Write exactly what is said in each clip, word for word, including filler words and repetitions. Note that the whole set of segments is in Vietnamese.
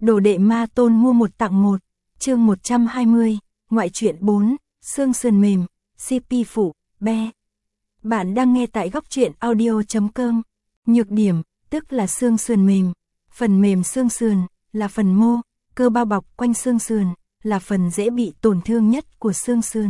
Đồ đệ ma tôn mua một tặng một, chương một trăm hai mươi, ngoại truyện bốn, xương sườn mềm, xê pê phụ, be. Bạn đang nghe tại góc truyện audio chấm com. Nhược điểm, tức là xương sườn mềm. Phần mềm xương sườn, là phần mô, cơ bao bọc quanh xương sườn, là phần dễ bị tổn thương nhất của xương sườn.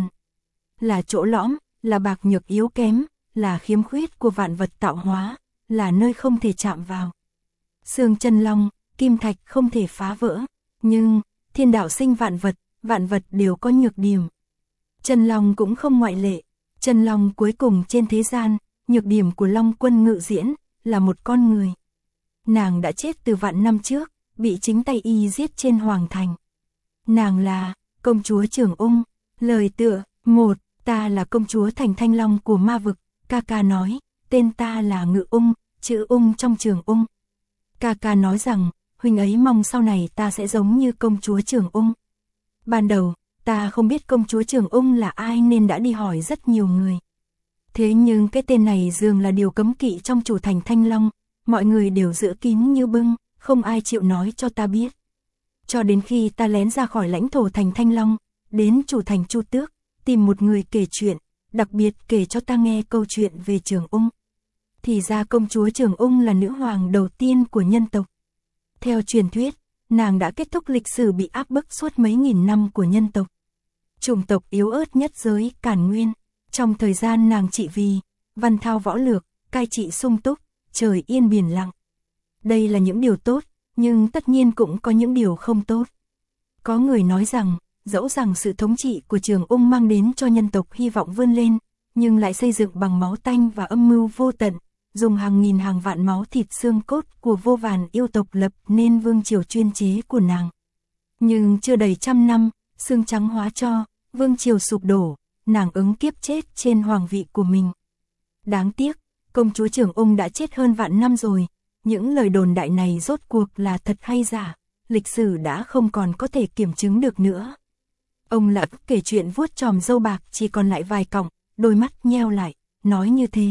Là chỗ lõm, là bạc nhược yếu kém, là khiếm khuyết của vạn vật tạo hóa, là nơi không thể chạm vào. Xương chân long, kim thạch không thể phá vỡ, nhưng thiên đạo sinh vạn vật, vạn vật đều có nhược điểm. Chân long cũng không ngoại lệ. Chân long cuối cùng trên thế gian, nhược điểm của Long Quân Ngự Diễn là một con người. Nàng đã chết từ vạn năm trước, bị chính tay y giết trên hoàng thành. Nàng là công chúa Trường Ung. Lời tựa: một. Ta là công chúa thành Thanh Long của ma vực. Ca ca nói, tên ta là Ngự Ung, chữ Ung trong Trường Ung. Ca ca nói rằng, huynh ấy mong sau này ta sẽ giống như công chúa Trường Ung. Ban đầu, ta không biết công chúa Trường Ung là ai nên đã đi hỏi rất nhiều người. Thế nhưng cái tên này dường là điều cấm kỵ trong chủ thành Thanh Long, mọi người đều giữ kín như bưng, không ai chịu nói cho ta biết. Cho đến khi ta lén ra khỏi lãnh thổ thành Thanh Long, đến chủ thành Chu Tước, tìm một người kể chuyện, đặc biệt kể cho ta nghe câu chuyện về Trường Ung. Thì ra công chúa Trường Ung là nữ hoàng đầu tiên của nhân tộc. Theo truyền thuyết, nàng đã kết thúc lịch sử bị áp bức suốt mấy nghìn năm của nhân tộc. Chủng tộc yếu ớt nhất giới Càn Nguyên. Trong thời gian nàng trị vì, văn thao võ lược, cai trị sung túc, trời yên biển lặng. Đây là những điều tốt, nhưng tất nhiên cũng có những điều không tốt. Có người nói rằng, dẫu rằng sự thống trị của Trường Ung mang đến cho nhân tộc hy vọng vươn lên, nhưng lại xây dựng bằng máu tanh và âm mưu vô tận, dùng hàng nghìn hàng vạn máu thịt xương cốt của vô vàn yêu tộc lập nên vương triều chuyên chế của nàng. Nhưng chưa đầy trăm năm, xương trắng hóa tro, vương triều sụp đổ, nàng ứng kiếp chết trên hoàng vị của mình. Đáng tiếc, công chúa Trường Ung đã chết hơn vạn năm rồi, những lời đồn đại này rốt cuộc là thật hay giả, lịch sử đã không còn có thể kiểm chứng được nữa. Ông Lạc kể chuyện vuốt chòm râu bạc chỉ còn lại vài cọng, đôi mắt nheo lại, nói như thế.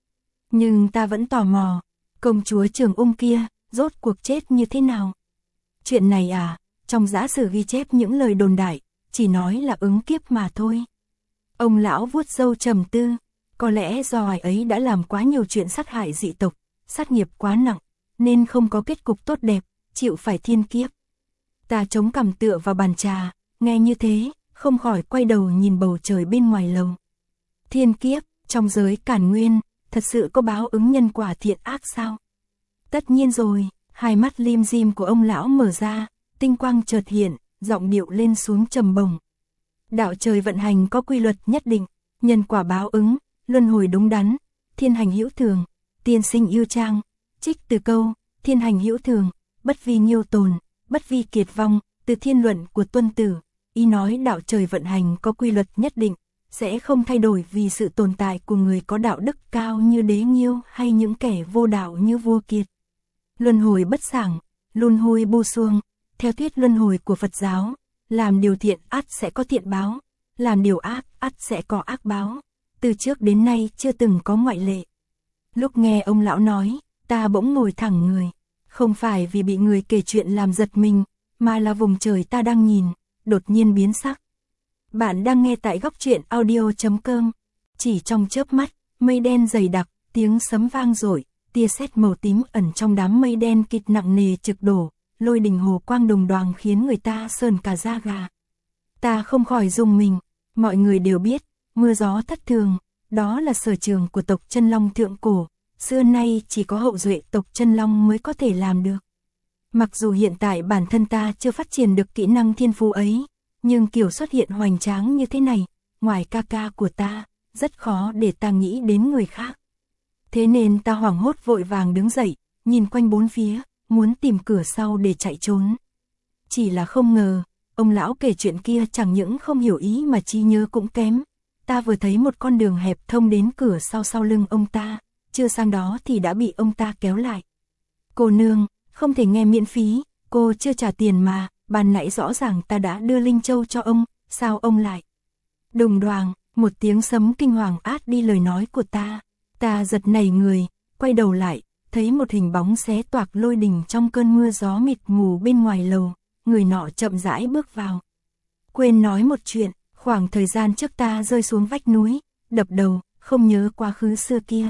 Nhưng ta vẫn tò mò, công chúa Trường Ung kia, rốt cuộc chết như thế nào? Chuyện này à, trong giả sử ghi chép những lời đồn đại, chỉ nói là ứng kiếp mà thôi. Ông lão vuốt râu trầm tư, có lẽ do ai ấy đã làm quá nhiều chuyện sát hại dị tộc, sát nghiệp quá nặng, nên không có kết cục tốt đẹp, chịu phải thiên kiếp. Ta chống cằm tựa vào bàn trà, nghe như thế, không khỏi quay đầu nhìn bầu trời bên ngoài lầu. Thiên kiếp, trong giới Càn Nguyên, thật sự có báo ứng nhân quả thiện ác sao? Tất nhiên rồi, hai mắt lim dim của ông lão mở ra, tinh quang chợt hiện, giọng điệu lên xuống trầm bổng. Đạo trời vận hành có quy luật nhất định, nhân quả báo ứng, luân hồi đúng đắn, thiên hành hữu thường, tiên sinh yêu trang. Trích từ câu, thiên hành hữu thường, bất vi nhiêu tồn, bất vi kiệt vong, từ thiên luận của Tuân Tử. Ý nói đạo trời vận hành có quy luật nhất định, sẽ không thay đổi vì sự tồn tại của người có đạo đức cao như Đế Nghiêu hay những kẻ vô đạo như Vua Kiệt. Luân hồi bất sảng, luân hồi bu xuông, theo thuyết luân hồi của Phật giáo, làm điều thiện ắt sẽ có thiện báo, làm điều ác ắt sẽ có ác báo, từ trước đến nay chưa từng có ngoại lệ. Lúc nghe ông lão nói, ta bỗng ngồi thẳng người, không phải vì bị người kể chuyện làm giật mình, mà là vùng trời ta đang nhìn, đột nhiên biến sắc. Bạn đang nghe tại góc truyện audio chấm com. Chỉ trong chớp mắt, mây đen dày đặc, tiếng sấm vang dội, tia sét màu tím ẩn trong đám mây đen kịt nặng nề trực đổ, lôi đình hồ quang đồng đoàng khiến người ta sờn cả da gà. Ta không khỏi rùng mình, mọi người đều biết, mưa gió thất thường, đó là sở trường của tộc Chân Long thượng cổ, xưa nay chỉ có hậu duệ tộc Chân Long mới có thể làm được. Mặc dù hiện tại bản thân ta chưa phát triển được kỹ năng thiên phú ấy, nhưng kiểu xuất hiện hoành tráng như thế này, ngoài ca ca của ta, rất khó để ta nghĩ đến người khác. Thế nên ta hoảng hốt vội vàng đứng dậy, nhìn quanh bốn phía, muốn tìm cửa sau để chạy trốn. Chỉ là không ngờ, ông lão kể chuyện kia chẳng những không hiểu ý mà trí nhớ cũng kém. Ta vừa thấy một con đường hẹp thông đến cửa sau sau lưng ông ta, chưa sang đó thì đã bị ông ta kéo lại. Cô nương, không thể nghe miễn phí, cô chưa trả tiền mà, ban nãy rõ ràng ta đã đưa Linh Châu cho ông, sao ông lại? Đùng đoàng, một tiếng sấm kinh hoàng át đi lời nói của ta. Ta giật nảy người, quay đầu lại, thấy một hình bóng xé toạc lôi đình trong cơn mưa gió mịt mù bên ngoài lầu, người nọ chậm rãi bước vào. Quên nói một chuyện, khoảng thời gian trước ta rơi xuống vách núi, đập đầu, không nhớ quá khứ xưa kia.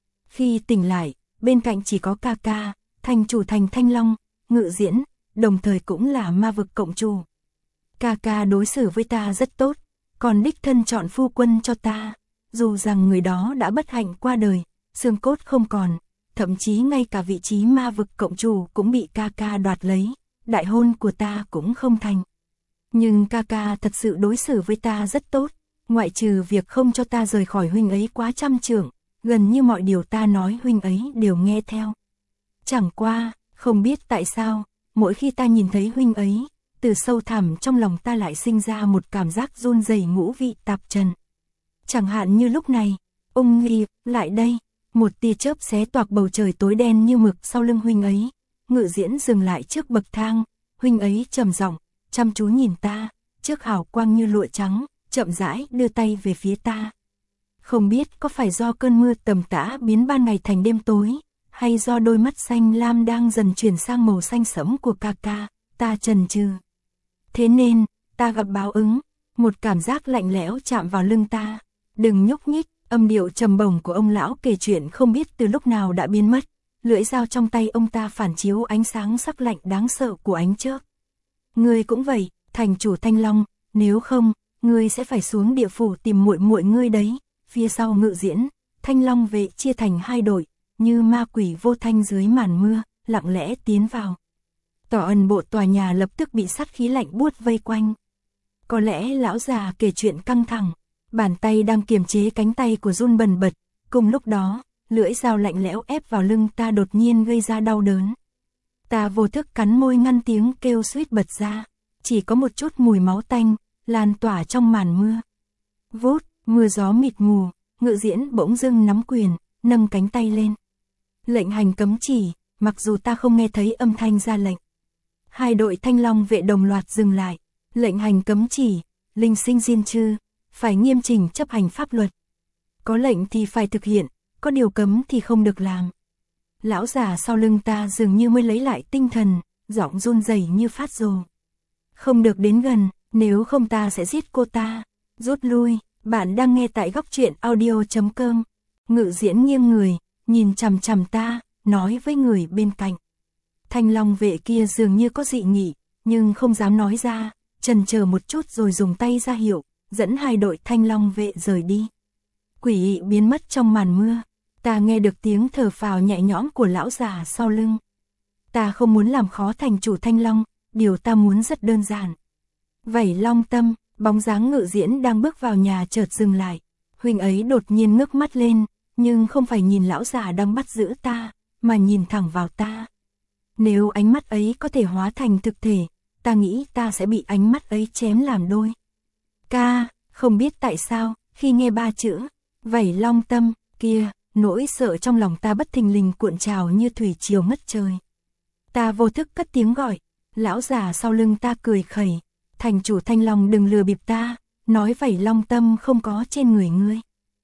Khi tỉnh lại, bên cạnh chỉ có ca ca, thành chủ thành Thanh Long, Ngự Diễn, đồng thời cũng là ma vực cộng chủ. Ca ca đối xử với ta rất tốt, còn đích thân chọn phu quân cho ta, dù rằng người đó đã bất hạnh qua đời, xương cốt không còn, thậm chí ngay cả vị trí ma vực cộng chủ cũng bị ca ca đoạt lấy, đại hôn của ta cũng không thành. Nhưng ca ca thật sự đối xử với ta rất tốt, ngoại trừ việc không cho ta rời khỏi huynh ấy quá trăm trượng, gần như mọi điều ta nói huynh ấy đều nghe theo. Chẳng qua, không biết tại sao, mỗi khi ta nhìn thấy huynh ấy, từ sâu thẳm trong lòng ta lại sinh ra một cảm giác run rẩy ngũ vị tạp trần. Chẳng hạn như lúc này, ung nghi, lại đây, một tia chớp xé toạc bầu trời tối đen như mực sau lưng huynh ấy. Ngự Diễn dừng lại trước bậc thang, huynh ấy trầm giọng, chăm chú nhìn ta, trước hào quang như lụa trắng, chậm rãi đưa tay về phía ta. Không biết có phải do cơn mưa tầm tã biến ban ngày thành đêm tối, hay do đôi mắt xanh lam đang dần chuyển sang màu xanh sẫm của ca ca, ta chần chừ. Thế nên, ta gặp báo ứng, một cảm giác lạnh lẽo chạm vào lưng ta. Đừng nhúc nhích, âm điệu trầm bổng của ông lão kể chuyện không biết từ lúc nào đã biến mất. Lưỡi dao trong tay ông ta phản chiếu ánh sáng sắc lạnh đáng sợ của ánh chớp. Ngươi cũng vậy, thành chủ Thanh Long, nếu không, ngươi sẽ phải xuống địa phủ tìm muội muội ngươi đấy. Phía sau Ngự Diễn, Thanh Long vệ chia thành hai đội, như ma quỷ vô thanh dưới màn mưa, lặng lẽ tiến vào. Tỏ ẩn bộ tòa nhà lập tức bị sát khí lạnh buốt vây quanh. Có lẽ lão già kể chuyện căng thẳng, bàn tay đang kiềm chế cánh tay của run bần bật, cùng lúc đó, lưỡi dao lạnh lẽo ép vào lưng ta đột nhiên gây ra đau đớn. Ta vô thức cắn môi ngăn tiếng kêu suýt bật ra, chỉ có một chút mùi máu tanh, lan tỏa trong màn mưa. Vút, mưa gió mịt mù, Ngự Diễn bỗng dưng nắm quyền, nâng cánh tay lên. Lệnh hành cấm chỉ, mặc dù ta không nghe thấy âm thanh ra lệnh. Hai đội Thanh Long vệ đồng loạt dừng lại, lệnh hành cấm chỉ, linh sinh diên chư, phải nghiêm chỉnh chấp hành pháp luật. Có lệnh thì phải thực hiện, có điều cấm thì không được làm. Lão già sau lưng ta dường như mới lấy lại tinh thần, giọng run rẩy như phát rồ. Không được đến gần, nếu không ta sẽ giết cô ta. Rút lui, bạn đang nghe tại góc truyện audio chấm com. Ngự Diễn nghiêng người, nhìn chằm chằm ta, nói với người bên cạnh. Thanh Long vệ kia dường như có dị nghị, nhưng không dám nói ra, chần chờ một chút rồi dùng tay ra hiệu, dẫn hai đội Thanh Long vệ rời đi. Quỷ dị biến mất trong màn mưa, ta nghe được tiếng thở phào nhẹ nhõm của lão già sau lưng. Ta không muốn làm khó thành chủ Thanh Long, điều ta muốn rất đơn giản. Vảy Long Tâm, bóng dáng Ngự Diễn đang bước vào nhà chợt dừng lại. Huynh ấy đột nhiên ngước mắt lên, nhưng không phải nhìn lão già đang bắt giữ ta, mà nhìn thẳng vào ta. Nếu ánh mắt ấy có thể hóa thành thực thể, ta nghĩ ta sẽ bị ánh mắt ấy chém làm đôi. Ca, không biết tại sao, khi nghe ba chữ Vảy Long Tâm kia, nỗi sợ trong lòng ta bất thình lình cuộn trào như thủy triều ngất trời. Ta vô thức cất tiếng gọi, lão già sau lưng ta cười khẩy, thành chủ Thanh Long đừng lừa bịp ta, nói Vảy Long Tâm không có trên người ngươi.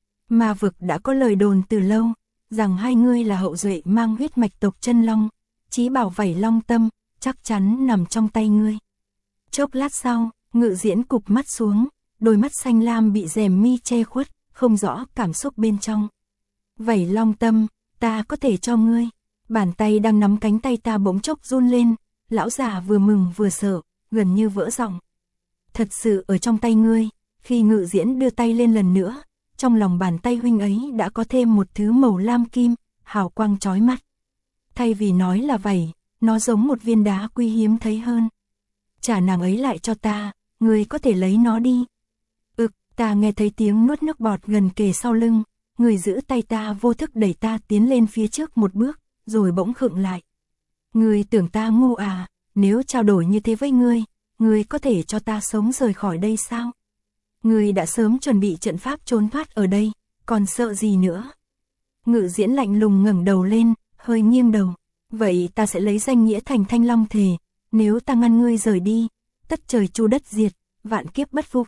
Ma vực đã có lời đồn từ lâu, rằng hai ngươi là hậu duệ mang huyết mạch tộc Chân Long, chí bảo Vảy Long Tâm, chắc chắn nằm trong tay ngươi. Chốc lát sau, Ngự Diễn cụp mắt xuống, đôi mắt xanh lam bị rèm mi che khuất, không rõ cảm xúc bên trong. Vảy Long Tâm, ta có thể cho ngươi. Bàn tay đang nắm cánh tay ta bỗng chốc run lên, lão già vừa mừng vừa sợ, gần như vỡ giọng. Thật sự ở trong tay ngươi. Khi Ngự Diễn đưa tay lên lần nữa, trong lòng bàn tay huynh ấy đã có thêm một thứ màu lam kim, hào quang chói mắt. Thay vì nói là vảy, nó giống một viên đá quý hiếm thấy hơn. Trả nàng ấy lại cho ta, ngươi có thể lấy nó đi. Ực, ta nghe thấy tiếng nuốt nước bọt gần kề sau lưng, người giữ tay ta vô thức đẩy ta tiến lên phía trước một bước, rồi bỗng khựng lại. Ngươi tưởng ta ngu à, nếu trao đổi như thế với ngươi, ngươi có thể cho ta sống rời khỏi đây sao? Ngươi đã sớm chuẩn bị trận pháp trốn thoát ở đây, còn sợ gì nữa? Ngự Diễn lạnh lùng ngẩng đầu lên, hơi nghiêng đầu. Vậy ta sẽ lấy danh nghĩa thành Thanh Long thề, nếu ta ngăn ngươi rời đi, tất trời chu đất diệt, vạn kiếp bất phục.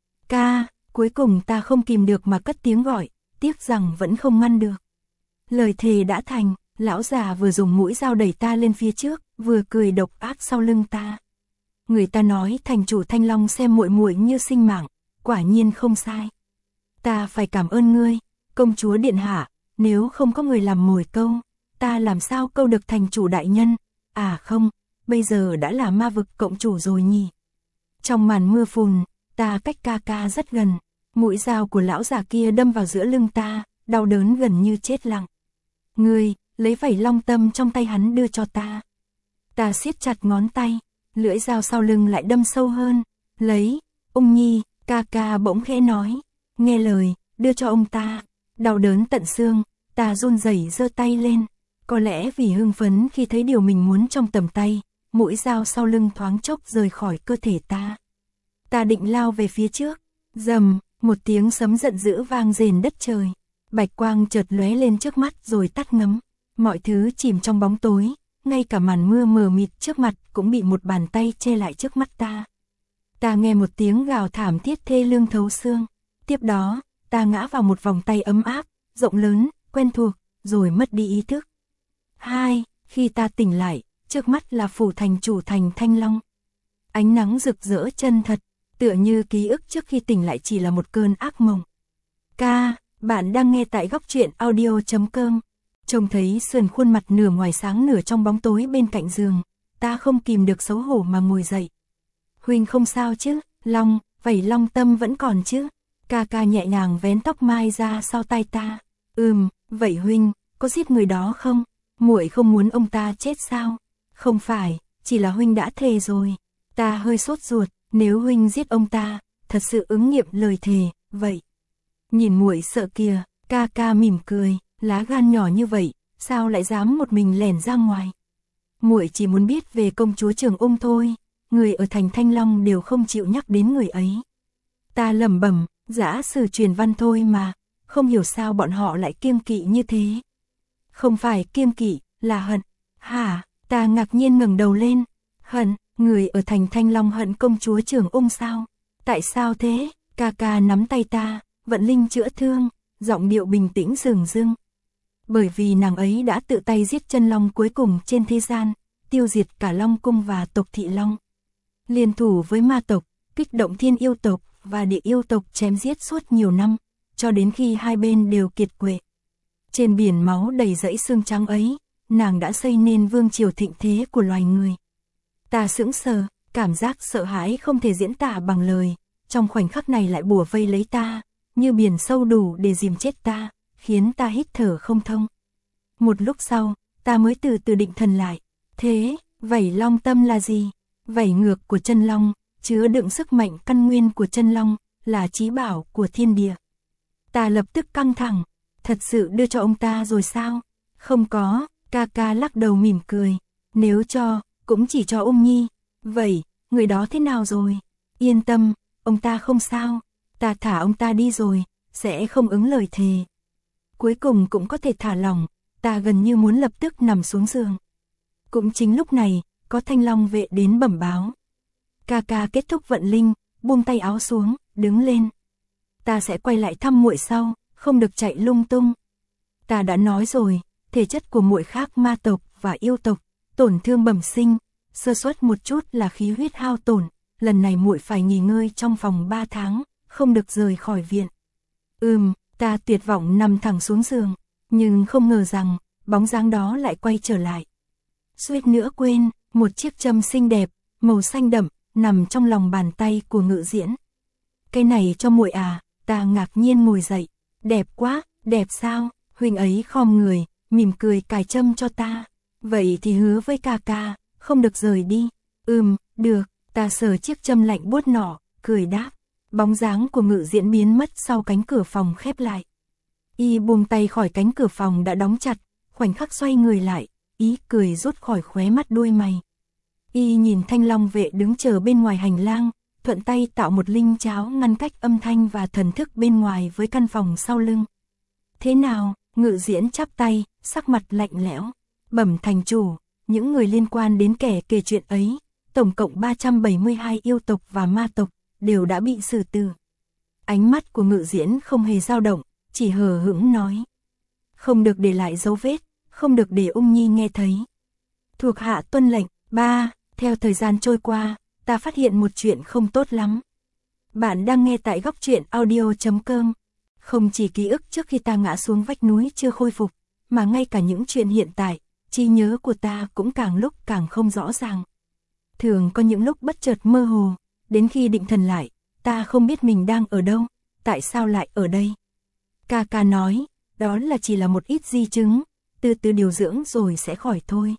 Ca, cuối cùng ta không kìm được mà cất tiếng gọi, tiếc rằng vẫn không ngăn được. Lời thề đã thành, Lão già vừa dùng mũi dao đẩy ta lên phía trước, vừa cười độc ác sau lưng ta. Người ta nói thành chủ Thanh Long xem muội muội như sinh mạng, quả nhiên không sai. Ta phải cảm ơn ngươi, công chúa điện hạ, nếu không có người làm mồi câu, ta làm sao câu được thành chủ đại nhân? À không, bây giờ đã là ma vực cộng chủ rồi nhỉ. Trong màn mưa phùn, ta cách ca ca rất gần, mũi dao của lão già kia đâm vào giữa lưng ta, đau đớn gần như chết lặng. Ngươi, lấy vảy long tâm trong tay hắn đưa cho ta. Ta siết chặt ngón tay, lưỡi dao sau lưng lại đâm sâu hơn. Lấy, Ung Nhi, ca ca bỗng khẽ nói. Nghe lời, đưa cho ông ta. Đau đớn tận xương, ta run rẩy giơ tay lên. Có lẽ vì hưng phấn khi thấy điều mình muốn trong tầm tay, mũi dao sau lưng thoáng chốc rời khỏi cơ thể ta. Ta định lao về phía trước, rầm, một tiếng sấm giận dữ vang rền đất trời. Bạch quang chợt lóe lên trước mắt rồi tắt ngấm. Mọi thứ chìm trong bóng tối, ngay cả màn mưa mờ mịt trước mặt cũng bị một bàn tay che lại trước mắt ta. Ta nghe một tiếng gào thảm thiết thê lương thấu xương. Tiếp đó, ta ngã vào một vòng tay ấm áp, rộng lớn, quen thuộc, rồi mất đi ý thức. Hai, khi ta tỉnh lại, trước mắt là phủ thành chủ thành Thanh Long. Ánh nắng rực rỡ chân thật, tựa như ký ức trước khi tỉnh lại chỉ là một cơn ác mộng. Ca, bạn đang nghe tại góc truyện audio chấm com. Trông thấy sườn khuôn mặt nửa ngoài sáng nửa trong bóng tối bên cạnh giường, ta không kìm được xấu hổ mà ngồi dậy. Huynh không sao chứ? Long, vảy long tâm vẫn còn chứ? Ca ca nhẹ nhàng vén tóc mai ra sau tai ta. Ừm, vậy huynh, có giết người đó không? Muội không muốn ông ta chết sao? Không phải, chỉ là huynh đã thề rồi. Ta hơi sốt ruột, nếu huynh giết ông ta, thật sự ứng nghiệm lời thề, vậy. Nhìn muội sợ kìa, ca ca mỉm cười, lá gan nhỏ như vậy, sao lại dám một mình lẻn ra ngoài? Muội chỉ muốn biết về công chúa Trường Ung thôi, người ở thành Thanh Long đều không chịu nhắc đến người ấy. Ta lẩm bẩm, giả sử truyền văn thôi mà, không hiểu sao bọn họ lại kiêng kỵ như thế. Không phải kiêng kỵ, là hận. Hả? Ta ngạc nhiên ngẩng đầu lên. Hận, người ở thành Thanh Long hận công chúa Trường Ung sao? Tại sao thế? Ca ca nắm tay ta, vận linh chữa thương, giọng điệu bình tĩnh dửng dưng. Bởi vì nàng ấy đã tự tay giết chân long cuối cùng trên thế gian, tiêu diệt cả Long Cung và tộc Thị Long. Liên thủ với ma tộc, kích động thiên yêu tộc và địa yêu tộc chém giết suốt nhiều năm, cho đến khi hai bên đều kiệt quệ. Trên biển máu đầy dãy xương trắng ấy, nàng đã xây nên vương triều thịnh thế của loài người. Ta sững sờ, cảm giác sợ hãi không thể diễn tả bằng lời, trong khoảnh khắc này lại bủa vây lấy ta, như biển sâu đủ để dìm chết ta, khiến ta hít thở không thông. Một lúc sau, ta mới từ từ định thần lại. Thế, vảy long tâm là gì? Vảy ngược của chân long, chứa đựng sức mạnh căn nguyên của chân long, là chí bảo của thiên địa. Ta lập tức căng thẳng, thật sự đưa cho ông ta rồi sao? Không có, ca ca lắc đầu mỉm cười. Nếu cho, cũng chỉ cho Ung Nhi. Vậy, người đó thế nào rồi? Yên tâm, ông ta không sao. Ta thả ông ta đi rồi, sẽ không ứng lời thề. Cuối cùng cũng có thể thả lỏng, ta gần như muốn lập tức nằm xuống giường. Cũng chính lúc này, có Thanh Long vệ đến bẩm báo. Ca ca kết thúc vận linh, buông tay áo xuống, đứng lên. Ta sẽ quay lại thăm muội sau, không được chạy lung tung. Ta đã nói rồi, thể chất của muội khác ma tộc và yêu tộc, tổn thương bẩm sinh, sơ suất một chút là khí huyết hao tổn, lần này muội phải nghỉ ngơi trong vòng ba tháng, không được rời khỏi viện. Ừm, ta tuyệt vọng nằm thẳng xuống giường, nhưng không ngờ rằng, bóng dáng đó lại quay trở lại. Suýt nữa quên, một chiếc châm xinh đẹp, màu xanh đậm, nằm trong lòng bàn tay của Ngự Diễn. Cái này cho muội à? Ta ngạc nhiên ngồi dậy. Đẹp quá, đẹp sao? Huynh ấy khom người, mỉm cười cài châm cho ta. Vậy thì hứa với ca ca, không được rời đi. Ừm, được, ta sờ chiếc châm lạnh buốt nọ, cười đáp. Bóng dáng của Ngự Diễn biến mất sau cánh cửa phòng khép lại. Y buông tay khỏi cánh cửa phòng đã đóng chặt, khoảnh khắc xoay người lại, ý cười rút khỏi khóe mắt đuôi mày. Y nhìn Thanh Long vệ đứng chờ bên ngoài hành lang, thuận tay tạo một linh cháo ngăn cách âm thanh và thần thức bên ngoài với căn phòng sau lưng. Thế nào? Ngự Diễn chắp tay, sắc mặt lạnh lẽo. Bẩm thành chủ, những người liên quan đến kẻ kể chuyện ấy, tổng cộng ba trăm bảy mươi hai yêu tộc và ma tộc, đều đã bị xử tử. Ánh mắt của Ngự Diễn không hề dao động, chỉ hờ hững nói. Không được để lại dấu vết, không được để ung nhi nghe thấy. Thuộc hạ tuân lệnh. Ba, theo thời gian trôi qua, ta phát hiện một chuyện không tốt lắm. Bạn đang nghe tại góc truyện audio chấm com. Không chỉ ký ức trước khi ta ngã xuống vách núi chưa khôi phục, mà ngay cả những chuyện hiện tại, trí nhớ của ta cũng càng lúc càng không rõ ràng. Thường có những lúc bất chợt mơ hồ, đến khi định thần lại, ta không biết mình đang ở đâu, tại sao lại ở đây. Ca ca nói, đó là chỉ là một ít di chứng, từ từ điều dưỡng rồi sẽ khỏi thôi.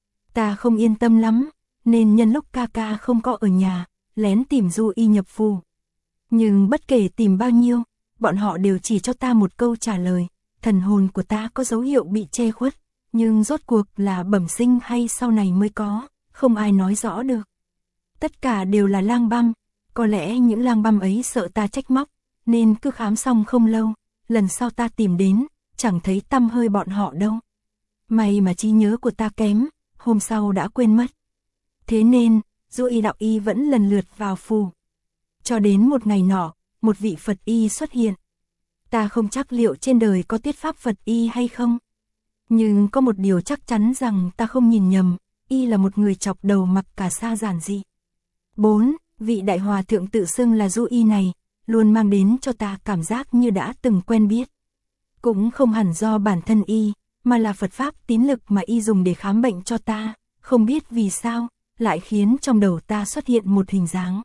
Ta không yên tâm lắm, nên nhân lúc ca ca không có ở nhà, lén tìm Du Y nhập phù. Nhưng bất kể tìm bao nhiêu, bọn họ đều chỉ cho ta một câu trả lời, thần hồn của ta có dấu hiệu bị che khuất, nhưng rốt cuộc là bẩm sinh hay sau này mới có, không ai nói rõ được. Tất cả đều là lang băm, có lẽ những lang băm ấy sợ ta trách móc, nên cứ khám xong không lâu, lần sau ta tìm đến, chẳng thấy tăm hơi bọn họ đâu. May mà trí nhớ của ta kém, hôm sau đã quên mất. Thế nên, Du Y đạo y vẫn lần lượt vào phù. Cho đến một ngày nọ, một vị Phật y xuất hiện. Ta không chắc liệu trên đời có tiết pháp Phật y hay không. Nhưng có một điều chắc chắn rằng ta không nhìn nhầm, y là một người chọc đầu mặc cả sa giản dị. Bốn, vị đại hòa thượng tự xưng là Du Y này, luôn mang đến cho ta cảm giác như đã từng quen biết. Cũng không hẳn do bản thân y, mà là Phật pháp tín lực mà y dùng để khám bệnh cho ta, không biết vì sao, lại khiến trong đầu ta xuất hiện một hình dáng.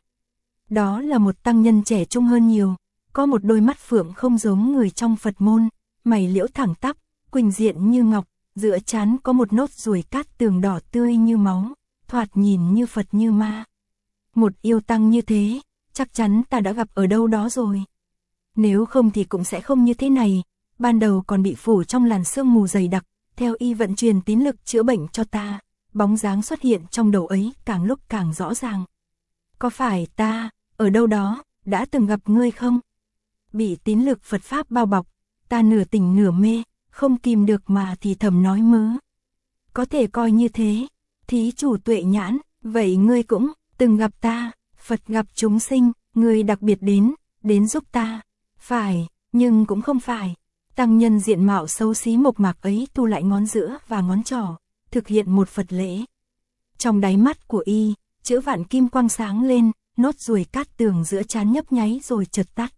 Đó là một tăng nhân trẻ trung hơn nhiều, có một đôi mắt phượng không giống người trong Phật môn, mày liễu thẳng tắp, quỳnh diện như ngọc, giữa trán có một nốt ruồi cát tường đỏ tươi như máu, thoạt nhìn như Phật như ma. Một yêu tăng như thế, chắc chắn ta đã gặp ở đâu đó rồi. Nếu không thì cũng sẽ không như thế này, ban đầu còn bị phủ trong làn sương mù dày đặc, theo y vận truyền tín lực chữa bệnh cho ta, bóng dáng xuất hiện trong đầu ấy càng lúc càng rõ ràng. Có phải ta, ở đâu đó, đã từng gặp ngươi không? Bị tín lực Phật pháp bao bọc, ta nửa tỉnh nửa mê, không kìm được mà thì thầm nói mớ. Có thể coi như thế, thí chủ tuệ nhãn, vậy ngươi cũng từng gặp ta, Phật gặp chúng sinh, ngươi đặc biệt đến, đến giúp ta. Phải, nhưng cũng không phải. Tăng nhân diện mạo xấu xí mộc mạc ấy thu lại ngón giữa và ngón trỏ, thực hiện một Phật lễ. Trong đáy mắt của y, chữ vạn kim quang sáng lên, nốt ruồi cát tường giữa trán nhấp nháy rồi chợt tắt.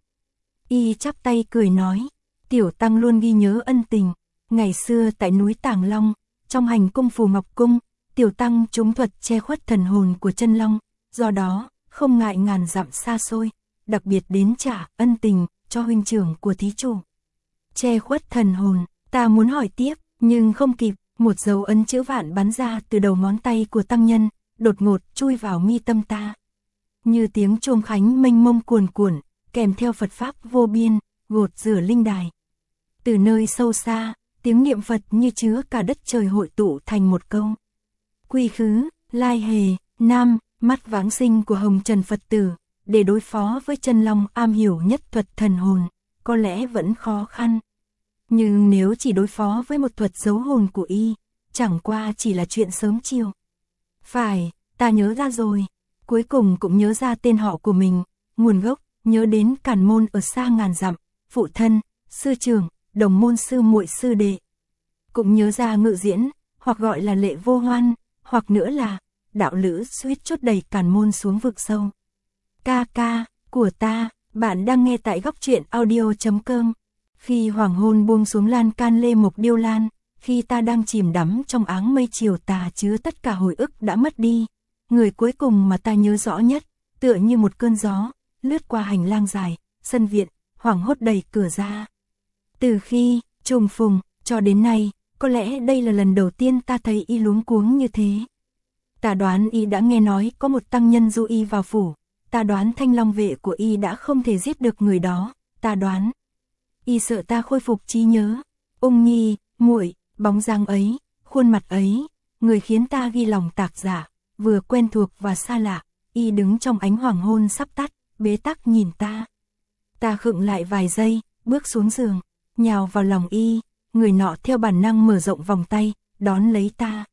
Y chắp tay cười nói, tiểu tăng luôn ghi nhớ ân tình. Ngày xưa tại núi Tàng Long, trong hành cung Phù Ngọc Cung, tiểu tăng trúng thuật che khuất thần hồn của chân long, do đó, không ngại ngàn dặm xa xôi, đặc biệt đến trả ân tình cho huynh trưởng của thí chủ. Che khuất thần hồn, ta muốn hỏi tiếp, nhưng không kịp, một dấu ấn chữ vạn bắn ra từ đầu ngón tay của tăng nhân, đột ngột chui vào mi tâm ta. Như tiếng chuông khánh mênh mông cuồn cuộn, kèm theo Phật pháp vô biên, gột rửa linh đài. Từ nơi sâu xa, tiếng niệm Phật như chứa cả đất trời hội tụ thành một câu. Quy khứ, lai hề, nam, mắt vãng sinh của hồng trần Phật tử, để đối phó với chân long am hiểu nhất thuật thần hồn, có lẽ vẫn khó khăn. Nhưng nếu chỉ đối phó với một thuật giấu hồn của y, chẳng qua chỉ là chuyện sớm chiều. Phải, ta nhớ ra rồi, cuối cùng cũng nhớ ra tên họ của mình, nguồn gốc, nhớ đến Càn Môn ở xa ngàn dặm, phụ thân, sư trưởng, đồng môn sư muội sư đệ. Cũng nhớ ra Ngự Diễn, hoặc gọi là Lệ Vô Hoan, hoặc nữa là đạo lữ suýt chốt đẩy Càn Môn xuống vực sâu. Ca ca, của ta, bạn đang nghe tại góc truyện audio chấm com. Khi hoàng hôn buông xuống lan can lê mộc điêu lan, khi ta đang chìm đắm trong áng mây chiều tà chứa tất cả hồi ức đã mất đi, người cuối cùng mà ta nhớ rõ nhất, tựa như một cơn gió, lướt qua hành lang dài, sân viện, hoảng hốt đẩy cửa ra. Từ khi trùng phùng cho đến nay, có lẽ đây là lần đầu tiên ta thấy y luống cuống như thế. Ta đoán y đã nghe nói có một tăng nhân Du Y vào phủ, ta đoán thanh long vệ của y đã không thể giết được người đó, ta đoán y sợ ta khôi phục trí nhớ. Ung nhi, muội, bóng dáng ấy, khuôn mặt ấy, người khiến ta ghi lòng tạc giả, vừa quen thuộc và xa lạ. Y đứng trong ánh hoàng hôn sắp tắt, bế tắc nhìn ta. Ta khựng lại vài giây, bước xuống giường, nhào vào lòng y, người nọ theo bản năng mở rộng vòng tay, đón lấy ta.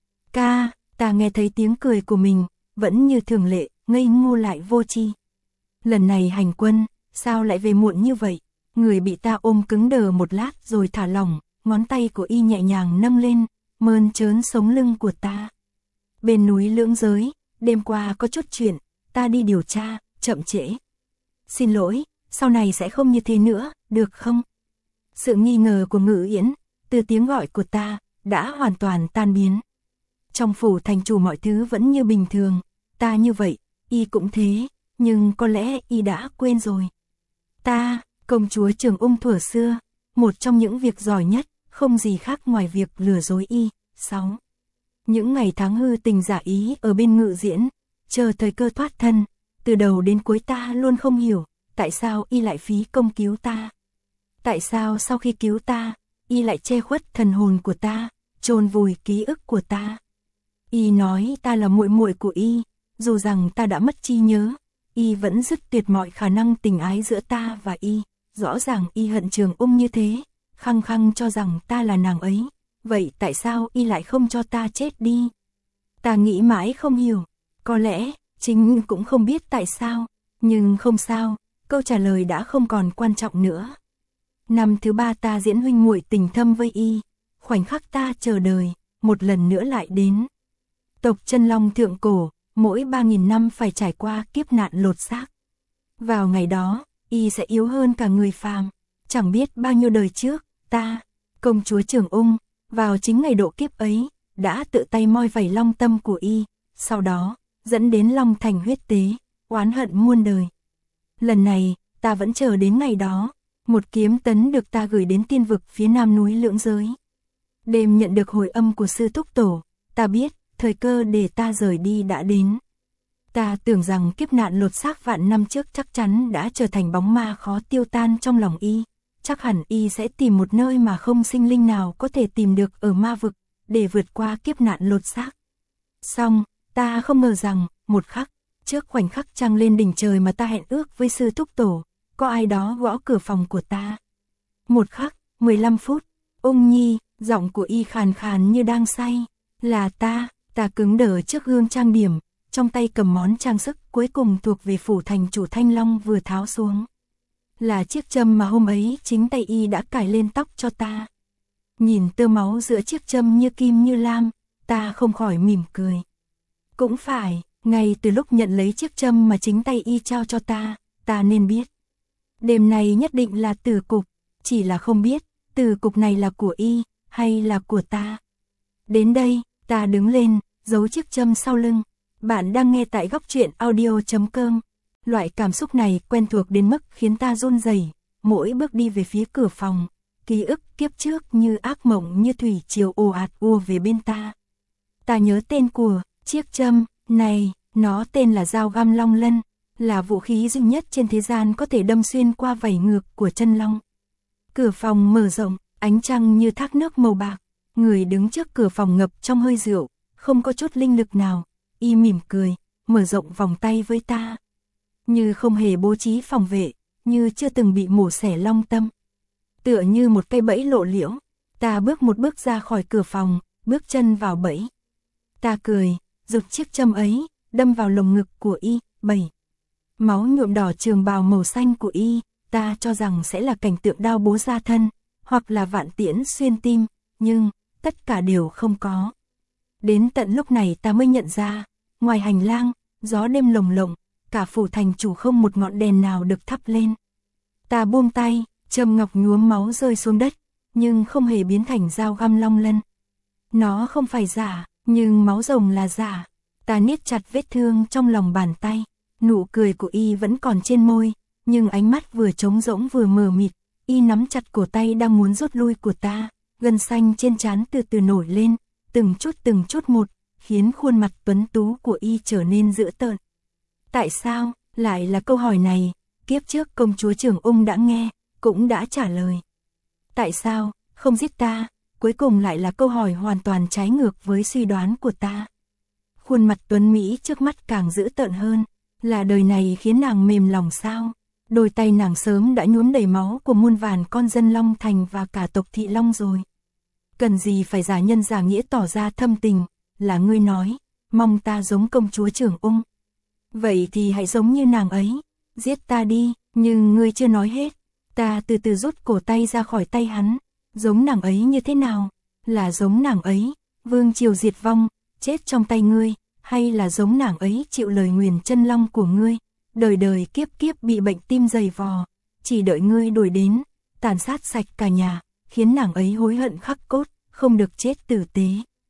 Ca, ta nghe thấy tiếng cười của mình, vẫn như thường lệ, ngây ngô lại vô tri. Lần này hành quân, sao lại về muộn như vậy? Người bị ta ôm cứng đờ một lát rồi thả lỏng, ngón tay của y nhẹ nhàng nâng lên, mơn trớn sống lưng của ta. Bên núi Lưỡng Giới, đêm qua có chút chuyện, ta đi điều tra, chậm trễ. Xin lỗi, sau này sẽ không như thế nữa, được không? Sự nghi ngờ của Ngự Yến, từ tiếng gọi của ta, đã hoàn toàn tan biến. Trong phủ thành chủ mọi thứ vẫn như bình thường, ta như vậy, y cũng thế, nhưng có lẽ y đã quên rồi. Ta, công chúa Trường Ung thuở xưa, một trong những việc giỏi nhất, không gì khác ngoài việc lừa dối y. sáu. Những ngày tháng hư tình giả ý ở bên Ngự Diễn, chờ thời cơ thoát thân, từ đầu đến cuối ta luôn không hiểu, tại sao y lại phí công cứu ta. Tại sao sau khi cứu ta, y lại che khuất thần hồn của ta, chôn vùi ký ức của ta. Y nói ta là muội muội của y, dù rằng ta đã mất trí nhớ, y vẫn dứt tuyệt mọi khả năng tình ái giữa ta và y. Rõ ràng y hận Trường Ung như thế, khăng khăng cho rằng ta là nàng ấy. Vậy tại sao y lại không cho ta chết đi? Ta nghĩ mãi không hiểu, có lẽ chính cũng không biết tại sao, nhưng không sao, câu trả lời đã không còn quan trọng nữa. Năm thứ ba ta diễn huynh muội tình thâm với y, khoảnh khắc ta chờ đợi, một lần nữa lại đến. Tộc Chân Long thượng cổ, mỗi ba nghìn năm phải trải qua kiếp nạn lột xác. Vào ngày đó, y sẽ yếu hơn cả người phàm, chẳng biết bao nhiêu đời trước, ta, công chúa Trường Ung, vào chính ngày độ kiếp ấy, đã tự tay moi vảy long tâm của y, sau đó, dẫn đến Long Thành huyết tế, oán hận muôn đời. Lần này, ta vẫn chờ đến ngày đó, một kiếm tấn được ta gửi đến tiên vực phía nam núi Lưỡng Giới. Đêm nhận được hồi âm của sư thúc tổ, ta biết, thời cơ để ta rời đi đã đến. Ta tưởng rằng kiếp nạn lột xác vạn năm trước chắc chắn đã trở thành bóng ma khó tiêu tan trong lòng y. Chắc hẳn y sẽ tìm một nơi mà không sinh linh nào có thể tìm được ở ma vực, để vượt qua kiếp nạn lột xác. Xong, ta không ngờ rằng, một khắc, trước khoảnh khắc trăng lên đỉnh trời mà ta hẹn ước với sư thúc tổ, có ai đó gõ cửa phòng của ta. Một khắc, mười lăm phút, Ung Nhi, giọng của y khàn khàn như đang say. Là ta, ta cứng đờ trước gương trang điểm, trong tay cầm món trang sức cuối cùng thuộc về phủ thành chủ Thanh Long vừa tháo xuống. Là chiếc châm mà hôm ấy chính tay y đã cài lên tóc cho ta. Nhìn tơ máu giữa chiếc châm như kim như lam, ta không khỏi mỉm cười. Cũng phải, ngay từ lúc nhận lấy chiếc châm mà chính tay y trao cho ta, ta nên biết. Đêm này nhất định là tử cục, chỉ là không biết, tử cục này là của y, hay là của ta. Đến đây, ta đứng lên, giấu chiếc châm sau lưng. Bạn đang nghe tại góc truyện audio chấm com. Loại cảm xúc này quen thuộc đến mức khiến ta run rẩy, mỗi bước đi về phía cửa phòng, ký ức kiếp trước như ác mộng như thủy triều ồ ạt ùa về bên ta. Ta nhớ tên của chiếc châm này, nó tên là dao găm long lân, là vũ khí duy nhất trên thế gian có thể đâm xuyên qua vảy ngược của chân long. Cửa phòng mở rộng, ánh trăng như thác nước màu bạc, người đứng trước cửa phòng ngập trong hơi rượu, không có chút linh lực nào. Y mỉm cười, mở rộng vòng tay với ta. Như không hề bố trí phòng vệ, như chưa từng bị mổ xẻ long tâm. Tựa như một cây bẫy lộ liễu, ta bước một bước ra khỏi cửa phòng, bước chân vào bẫy. Ta cười, giục chiếc châm ấy, đâm vào lồng ngực của y. Bảy. Máu nhuộm đỏ trường bào màu xanh của y, ta cho rằng sẽ là cảnh tượng đao bố ra thân, hoặc là vạn tiễn xuyên tim, nhưng tất cả đều không có. Đến tận lúc này ta mới nhận ra, ngoài hành lang, gió đêm lồng lộng, cả phủ thành chủ không một ngọn đèn nào được thắp lên. Ta buông tay, châm ngọc nhuốm máu rơi xuống đất, nhưng không hề biến thành dao găm long lân. Nó không phải giả, nhưng máu rồng là giả. Ta niết chặt vết thương trong lòng bàn tay, nụ cười của y vẫn còn trên môi, nhưng ánh mắt vừa trống rỗng vừa mờ mịt. Y nắm chặt cổ tay đang muốn rút lui của ta, gân xanh trên trán từ từ nổi lên, từng chút từng chút một, khiến khuôn mặt tuấn tú của y trở nên dữ tợn. Tại sao, lại là câu hỏi này, kiếp trước công chúa Trường Ung đã nghe, cũng đã trả lời. Tại sao, không giết ta, cuối cùng lại là câu hỏi hoàn toàn trái ngược với suy đoán của ta. Khuôn mặt tuấn Mỹ trước mắt càng dữ tợn hơn, là đời này khiến nàng mềm lòng sao? Đôi tay nàng sớm đã nhuốm đầy máu của muôn vàn con dân Long Thành và cả tộc Thị Long rồi. Cần gì phải giả nhân giả nghĩa tỏ ra thâm tình, là ngươi nói, mong ta giống công chúa Trường Ung. Vậy thì hãy giống như nàng ấy, giết ta đi, nhưng ngươi chưa nói hết. Ta từ từ rút cổ tay ra khỏi tay hắn, Giống nàng ấy như thế nào? Là giống nàng ấy, vương triều diệt vong, chết trong tay ngươi, hay là giống nàng ấy chịu lời nguyền chân long của ngươi, đời đời kiếp kiếp bị bệnh tim dày vò, chỉ đợi ngươi đuổi đến, tàn sát sạch cả nhà, khiến nàng ấy hối hận khắc cốt, không được chết tử tế.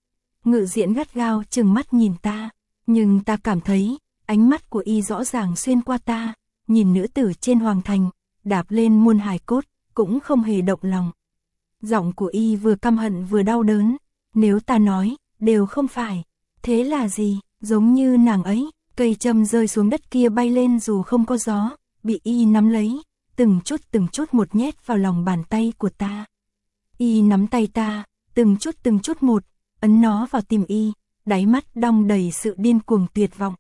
Ngự Diễn gắt gao trừng mắt nhìn ta, nhưng ta cảm thấy, ánh mắt của y rõ ràng xuyên qua ta, nhìn nữ tử trên hoàng thành, đạp lên muôn hài cốt, cũng không hề động lòng. Giọng của y vừa căm hận vừa đau đớn, nếu ta nói, đều không phải. Thế là gì? Giống như nàng ấy, cây châm rơi xuống đất kia bay lên dù không có gió, bị y nắm lấy, từng chút từng chút một nhét vào lòng bàn tay của ta. Y nắm tay ta, từng chút từng chút một, ấn nó vào tim y, đáy mắt đong đầy sự điên cuồng tuyệt vọng.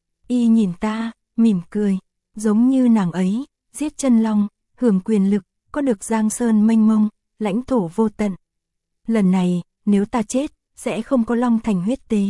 Y nhìn ta, mỉm cười, giống như nàng ấy, giết chân long, hưởng quyền lực, có được giang sơn mênh mông, lãnh thổ vô tận. Lần này, nếu ta chết, sẽ không có long thành huyết tế.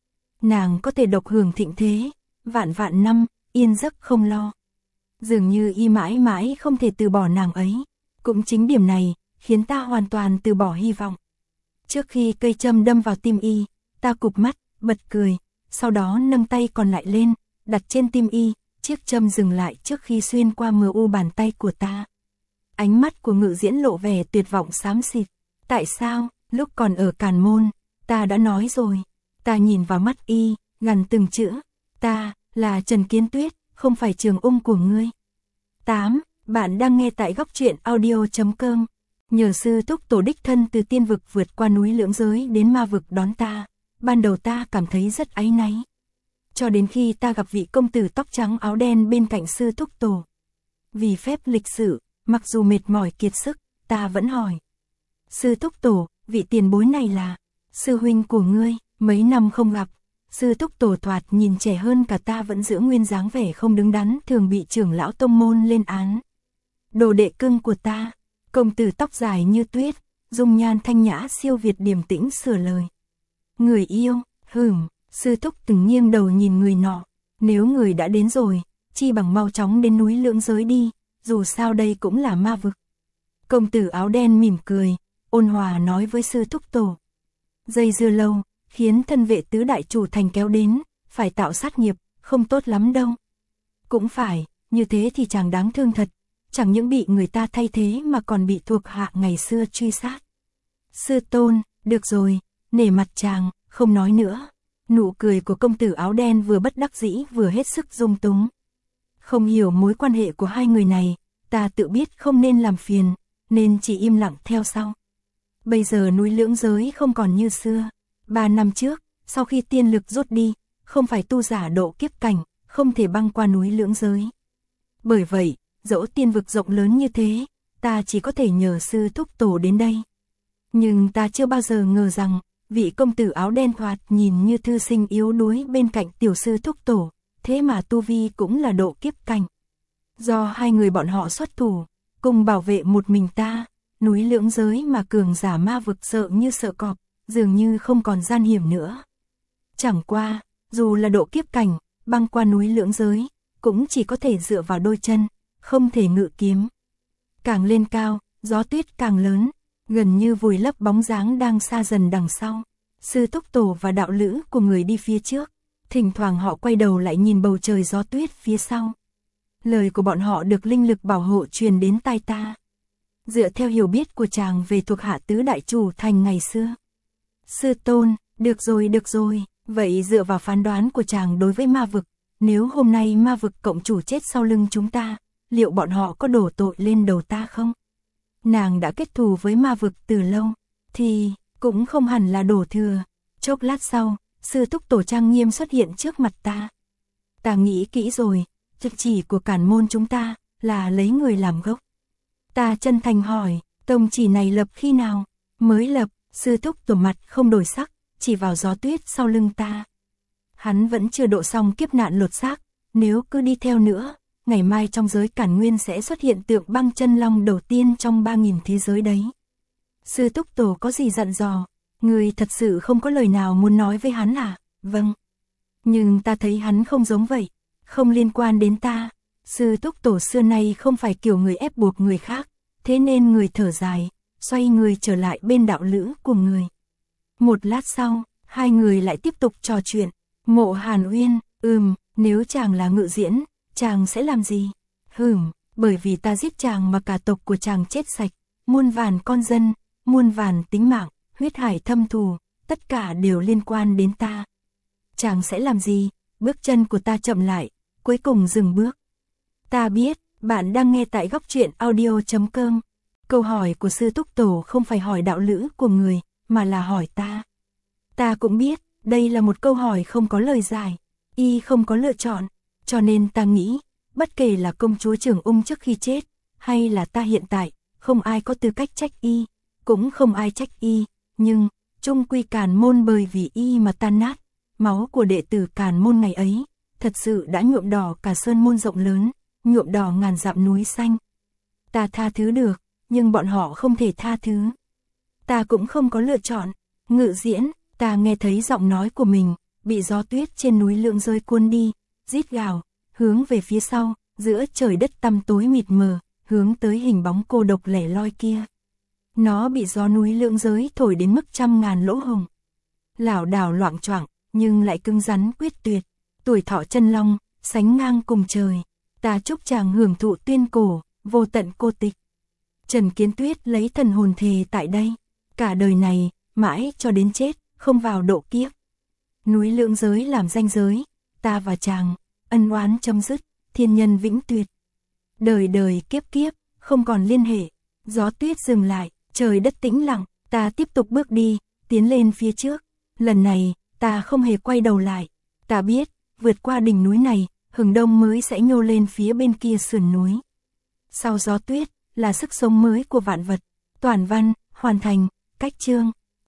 Nàng có thể độc hưởng thịnh thế, vạn vạn năm, yên giấc không lo. Dường như y mãi mãi không thể từ bỏ nàng ấy. Cũng chính điểm này, khiến ta hoàn toàn từ bỏ hy vọng. Trước khi cây châm đâm vào tim y, ta cụp mắt, bật cười, sau đó nâng tay còn lại lên, đặt trên tim y, chiếc châm dừng lại trước khi xuyên qua mờ u bàn tay của ta. Ánh mắt của Ngự Diễn lộ vẻ tuyệt vọng xám xịt. Tại sao, lúc còn ở Càn Môn, ta đã nói rồi. Ta nhìn vào mắt y, gằn từng chữ. Ta, là Trần Kiến Tuyết, không phải Trường Ung của ngươi. tám. Bạn đang nghe tại góc truyện audio chấm com. Nhờ sư thúc tổ đích thân từ tiên vực vượt qua núi lưỡng giới đến ma vực đón ta. Ban đầu ta cảm thấy rất áy náy. Cho đến khi ta gặp vị công tử tóc trắng áo đen bên cạnh sư thúc tổ. Vì phép lịch sử, mặc dù mệt mỏi kiệt sức, ta vẫn hỏi. Sư thúc tổ, vị tiền bối này là sư huynh của ngươi, mấy năm không gặp. Sư thúc tổ thoạt nhìn trẻ hơn cả ta vẫn giữ nguyên dáng vẻ không đứng đắn thường bị trưởng lão tông môn lên án. Đồ đệ cưng của ta, công tử tóc dài như tuyết, dung nhan thanh nhã siêu việt điềm tĩnh sửa lời. Người yêu, hửm, sư thúc từng nghiêng đầu nhìn người nọ. Nếu người đã đến rồi, chi bằng mau chóng đến núi lưỡng giới đi, dù sao đây cũng là ma vực. Công tử áo đen mỉm cười, ôn hòa nói với sư thúc tổ. Dây dưa lâu, khiến thân vệ tứ đại chủ thành kéo đến, phải tạo sát nghiệp, không tốt lắm đâu. Cũng phải, như thế thì chàng đáng thương thật, chẳng những bị người ta thay thế mà còn bị thuộc hạ ngày xưa truy sát. Sư tôn, được rồi, nể mặt chàng, không nói nữa. Nụ cười của công tử áo đen vừa bất đắc dĩ vừa hết sức dung túng. Không hiểu mối quan hệ của hai người này, ta tự biết không nên làm phiền, nên chỉ im lặng theo sau. Bây giờ núi lưỡng giới không còn như xưa. Ba năm trước, sau khi tiên lực rút đi, không phải tu giả độ kiếp cảnh, không thể băng qua núi lưỡng giới. Bởi vậy, dẫu tiên vực rộng lớn như thế, ta chỉ có thể nhờ sư thúc tổ đến đây. Nhưng ta chưa bao giờ ngờ rằng, vị công tử áo đen thoạt nhìn như thư sinh yếu đuối bên cạnh tiểu sư thúc tổ, thế mà tu vi cũng là độ kiếp cảnh. Do hai người bọn họ xuất thủ, cùng bảo vệ một mình ta, núi lưỡng giới mà cường giả ma vực sợ như sợ cọp, dường như không còn gian hiểm nữa. Chẳng qua, dù là độ kiếp cảnh, băng qua núi lưỡng giới, cũng chỉ có thể dựa vào đôi chân, không thể ngự kiếm. Càng lên cao, gió tuyết càng lớn, gần như vùi lấp bóng dáng đang xa dần đằng sau. Sư thúc tổ và đạo lữ của người đi phía trước, thỉnh thoảng họ quay đầu lại nhìn bầu trời gió tuyết phía sau. Lời của bọn họ được linh lực bảo hộ truyền đến tai ta. Dựa theo hiểu biết của chàng về thuộc hạ tứ đại chủ thành ngày xưa. Sư tôn, được rồi được rồi, vậy dựa vào phán đoán của chàng đối với ma vực, nếu hôm nay ma vực cộng chủ chết sau lưng chúng ta, liệu bọn họ có đổ tội lên đầu ta không? Nàng đã kết thù với ma vực từ lâu, thì cũng không hẳn là đổ thừa. Chốc lát sau, sư thúc tổ trang nghiêm xuất hiện trước mặt ta. Ta nghĩ kỹ rồi, trực chỉ của Càn Môn chúng ta là lấy người làm gốc. Ta chân thành hỏi, tông chỉ này lập khi nào? Mới lập. Sư thúc tổ mặt không đổi sắc, chỉ vào gió tuyết sau lưng ta. Hắn vẫn chưa độ xong kiếp nạn lột xác, nếu cứ đi theo nữa, ngày mai trong giới Càn Nguyên sẽ xuất hiện tượng băng chân long đầu tiên trong ba nghìn thế giới đấy. Sư thúc tổ có gì dặn dò? Người thật sự không có lời nào muốn nói với hắn à? Vâng. Nhưng ta thấy hắn không giống vậy, không liên quan đến ta. Sư thúc tổ xưa nay không phải kiểu người ép buộc người khác, thế nên người thở dài, xoay người trở lại bên đạo lữ của người. Một lát sau, hai người lại tiếp tục trò chuyện. Mộ Hàn Uyên, ừm, nếu chàng là Ngự Diễn, chàng sẽ làm gì? Hửm, bởi vì ta giết chàng mà cả tộc của chàng chết sạch, muôn vàn con dân, muôn vàn tính mạng, huyết hải thâm thù, tất cả đều liên quan đến ta. Chàng sẽ làm gì? Bước chân của ta chậm lại, cuối cùng dừng bước. Ta biết, bạn đang nghe tại góc truyện audio chấm com. Câu hỏi của sư Túc Tổ không phải hỏi đạo lữ của người, mà là hỏi ta. Ta cũng biết, đây là một câu hỏi không có lời giải, y không có lựa chọn, cho nên ta nghĩ, bất kể là công chúa Trường Ung trước khi chết, hay là ta hiện tại, không ai có tư cách trách y, cũng không ai trách y, nhưng, chung quy Càn Môn bởi vì y mà tan nát, máu của đệ tử Càn Môn ngày ấy, thật sự đã nhuộm đỏ cả sơn môn rộng lớn, nhuộm đỏ ngàn dặm núi xanh. Ta tha thứ được, nhưng bọn họ không thể tha thứ. Ta cũng không có lựa chọn. Ngự Diễn, ta nghe thấy giọng nói của mình, bị gió tuyết trên núi Lượng rơi cuốn đi, rít gào, hướng về phía sau, giữa trời đất tăm tối mịt mờ, hướng tới hình bóng cô độc lẻ loi kia. Nó bị gió núi Lượng giới thổi đến mức trăm ngàn lỗ hồng. Lảo đảo loạng choạng, nhưng lại cứng rắn quyết tuyệt. Tuổi thọ chân long, sánh ngang cùng trời. Ta chúc chàng hưởng thụ tuyên cổ, vô tận cô tịch. Trần Kiến Tuyết lấy thần hồn thề tại đây. Cả đời này, mãi cho đến chết, không vào độ kiếp. Núi Lượng giới làm ranh giới, ta và chàng, ân oán chấm dứt, thiên nhân vĩnh tuyệt. Đời đời kiếp kiếp, không còn liên hệ. Gió tuyết dừng lại, trời đất tĩnh lặng, ta tiếp tục bước đi, tiến lên phía trước. Lần này, ta không hề quay đầu lại. Ta biết, vượt qua đỉnh núi này, hừng đông mới sẽ nhô lên phía bên kia sườn núi. Sau gió tuyết, là sức sống mới của vạn vật. Toàn văn, hoàn thành, cách chương.